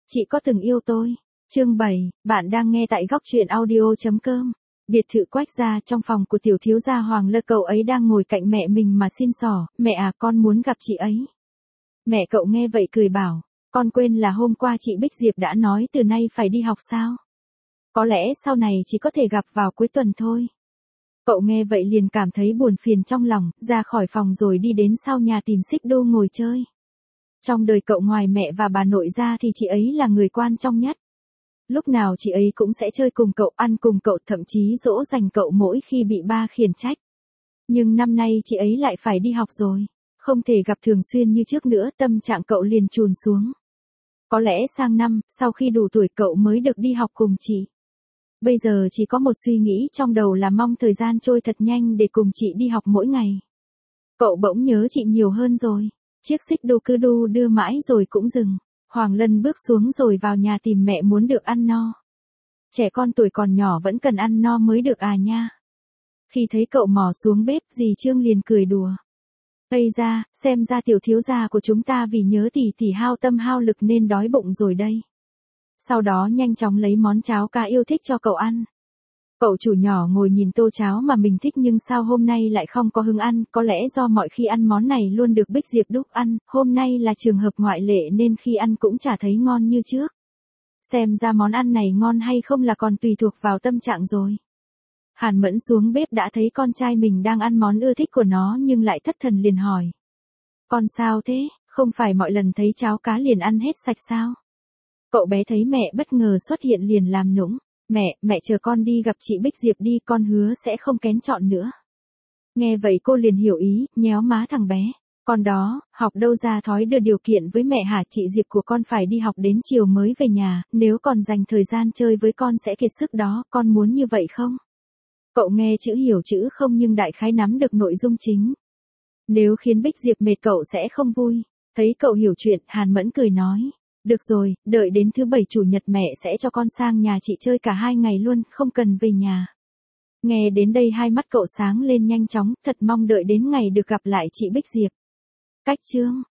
Chị có từng yêu tôi. Chương 7, bạn đang nghe tại góc truyện audio.com. Biệt thự Quách gia, trong phòng của tiểu thiếu gia Hoàng Lơ, cậu ấy đang ngồi cạnh mẹ mình mà xin xỏ, mẹ à, con muốn gặp chị ấy. Mẹ cậu nghe vậy cười bảo, con quên là hôm qua chị Bích Diệp đã nói từ nay phải đi học sao? Có lẽ sau này chỉ có thể gặp vào cuối tuần thôi. Cậu nghe vậy liền cảm thấy buồn phiền trong lòng, ra khỏi phòng rồi đi đến sau nhà tìm Xích Đu ngồi chơi. Trong đời cậu ngoài mẹ và bà nội ra thì chị ấy là người quan trọng nhất. Lúc nào chị ấy cũng sẽ chơi cùng cậu, ăn cùng cậu, thậm chí dỗ dành cậu mỗi khi bị ba khiển trách. Nhưng năm nay chị ấy lại phải đi học rồi, không thể gặp thường xuyên như trước nữa, tâm trạng cậu liền chùn xuống. Có lẽ sang năm, sau khi đủ tuổi cậu mới được đi học cùng chị. Bây giờ chỉ có một suy nghĩ trong đầu là mong thời gian trôi thật nhanh để cùng chị đi học mỗi ngày. Cậu bỗng nhớ chị nhiều hơn rồi. Chiếc xích đu cứ đu đưa mãi rồi cũng dừng. Hoàng Lân bước xuống rồi vào nhà tìm mẹ muốn được ăn no. Trẻ con tuổi còn nhỏ vẫn cần ăn no mới được à nha. Khi thấy cậu mò xuống bếp, dì Trương liền cười đùa. Ây ra, xem ra tiểu thiếu gia của chúng ta vì nhớ tỷ hao tâm hao lực nên đói bụng rồi đây. Sau đó nhanh chóng lấy món cháo cá yêu thích cho cậu ăn. Cậu chủ nhỏ ngồi nhìn tô cháo mà mình thích nhưng sao hôm nay lại không có hứng ăn, có lẽ do mọi khi ăn món này luôn được Bích Diệp đúc ăn, hôm nay là trường hợp ngoại lệ nên khi ăn cũng chả thấy ngon như trước. Xem ra món ăn này ngon hay không là còn tùy thuộc vào tâm trạng rồi. Hàn Mẫn xuống bếp đã thấy con trai mình đang ăn món ưa thích của nó nhưng lại thất thần liền hỏi. Con sao thế, không phải mọi lần thấy cháo cá liền ăn hết sạch sao? Cậu bé thấy mẹ bất ngờ xuất hiện liền làm nũng. Mẹ chờ con đi gặp chị Bích Diệp đi, con hứa sẽ không kén chọn nữa. Nghe vậy cô liền hiểu ý, nhéo má thằng bé. Con đó, học đâu ra thói đưa điều kiện với mẹ hả? Chị Diệp của con phải đi học đến chiều mới về nhà, nếu còn dành thời gian chơi với con sẽ kiệt sức đó, con muốn như vậy không? Cậu nghe chữ hiểu chữ không nhưng đại khái nắm được nội dung chính. Nếu khiến Bích Diệp mệt cậu sẽ không vui. Thấy cậu hiểu chuyện, Hàn Mẫn cười nói. Được rồi, đợi đến thứ Bảy Chủ nhật mẹ sẽ cho con sang nhà chị chơi cả 2 ngày luôn, không cần về nhà. Nghe đến đây hai mắt cậu sáng lên nhanh chóng, thật mong đợi đến ngày được gặp lại chị Bích Diệp. Cách chương